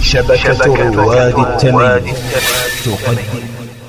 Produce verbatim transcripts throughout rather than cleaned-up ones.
شبكة رواد التميم تقدم.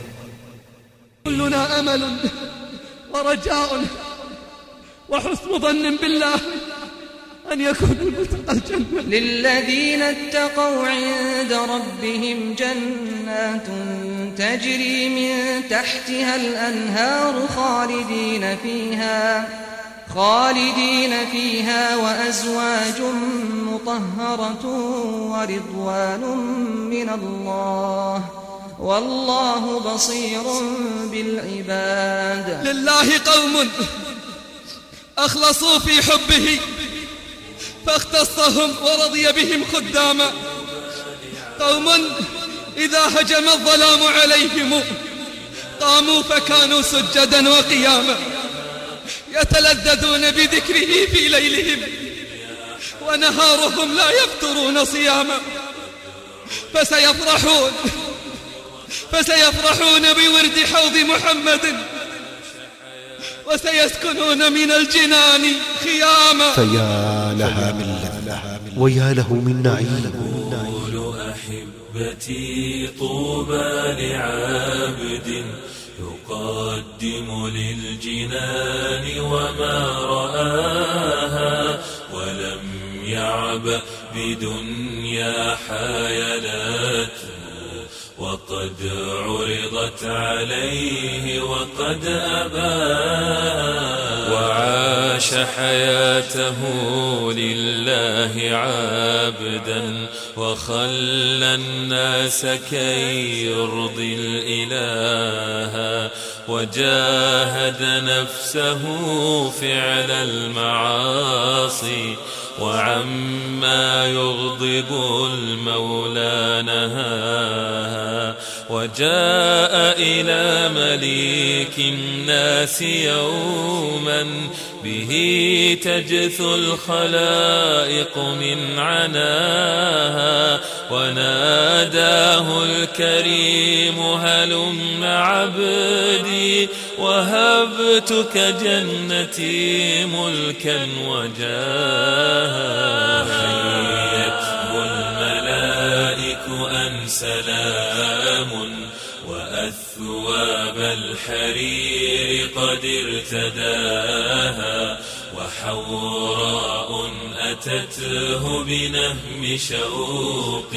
كلنا أمل ورجاء وحسن ظن بالله أن يكون المتقى الجنة. للذين اتقوا عند ربهم جنات تجري من تحتها الأنهار خالدين فيها خالدين فيها وأزواج مطهرة ورضوان من الله والله بصير بالعباد. لله قوم أخلصوا في حبه فاختصهم ورضي بهم خداما، قوم إذا هجم الظلام عليهم قاموا فكانوا سجدا وقياما، يتلذذون بذكره في ليلهم ونهارهم لا يفترون صياما، فسيفرحون فسيفرحون بورد حوض محمد وسيسكنون من الجنان خياما. فيا لها من لذة ويا له من نعيم. قول أحبتي طوبى لعابد يقدم للجنان وما رآها ولم يعبأ بدنيا حيلات وقد عرضت عليه وقد أباها وعاش حياته لله عابدا وخلى الناس كي يرضي الإله وجاهد نفسه فعل المعاصي وعما يغضب المولى نهاها وجاء إلى مليك الناس يوما به تجثو الخلائق من عناها وناداه الكريم هلم عبدي وهبتك جنتي ملكا وجاها حيته الملائك أن سلام وأثواب الحرير قد ارتداها وحوراء أتته بنهم شوق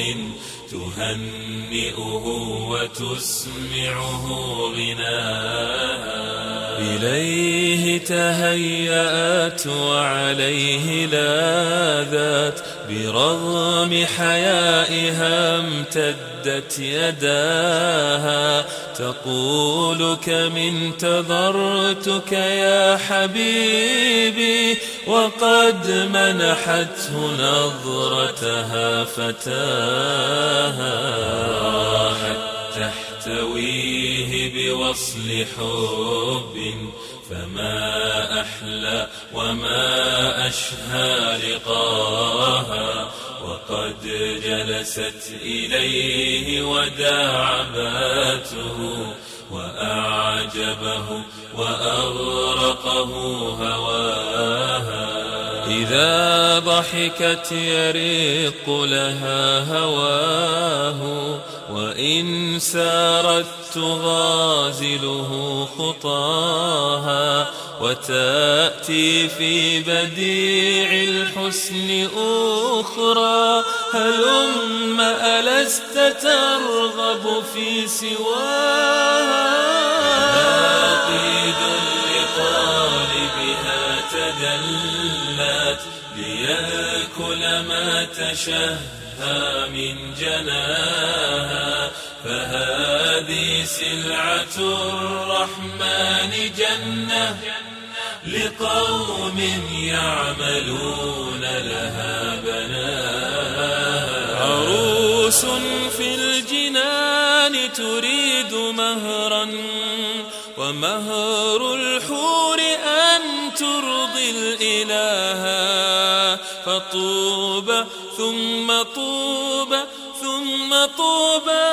تهنئه وتسمعه غناها إليه تهيأت وعليه لاذات برغم حيائها امتدت يداها تقول كم انتظرتك يا حبيبي وقد منحته نظرتها فتاها راحت تحتويه بوصل حب فما أحلى وما أشهى لقاها وقد جلست إليه وداعباته وأعجبه وأغرقه هواها إذا ضحكت يرق لها هواه وإن سارت تغازله خطاها وتأتي في بديع الحسن أخرى هلم ألست ترغب في سواها ناقيد لطالبها تدلت ليأكل ما تشهى من جناها فهذه سلعة الرحمن جنة لقوم يعملون لها بناها عروس في الجنان تريد مهرا ومهر الحور أن ترضي الإله فطوبى ثم طوبى ثم طوبى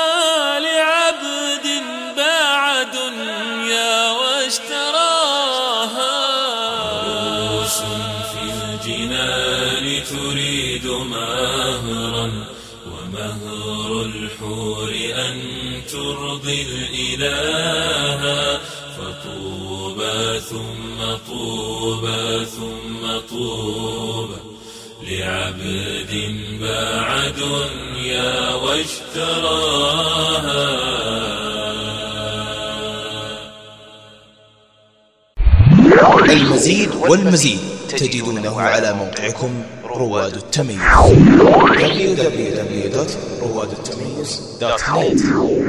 لعبد باع دنيا واشتراها عروس في الجنان تريد مهرا ومهر الحور أن ترضي الإله فطوبى ثم طوبى ثم طوبى لعبد باع دنيا واشتراها. المزيد والمزيد تجدونه على موقعكم رواد التميز دبليو دبليو دبليو دوت رواد التميز دوت نت.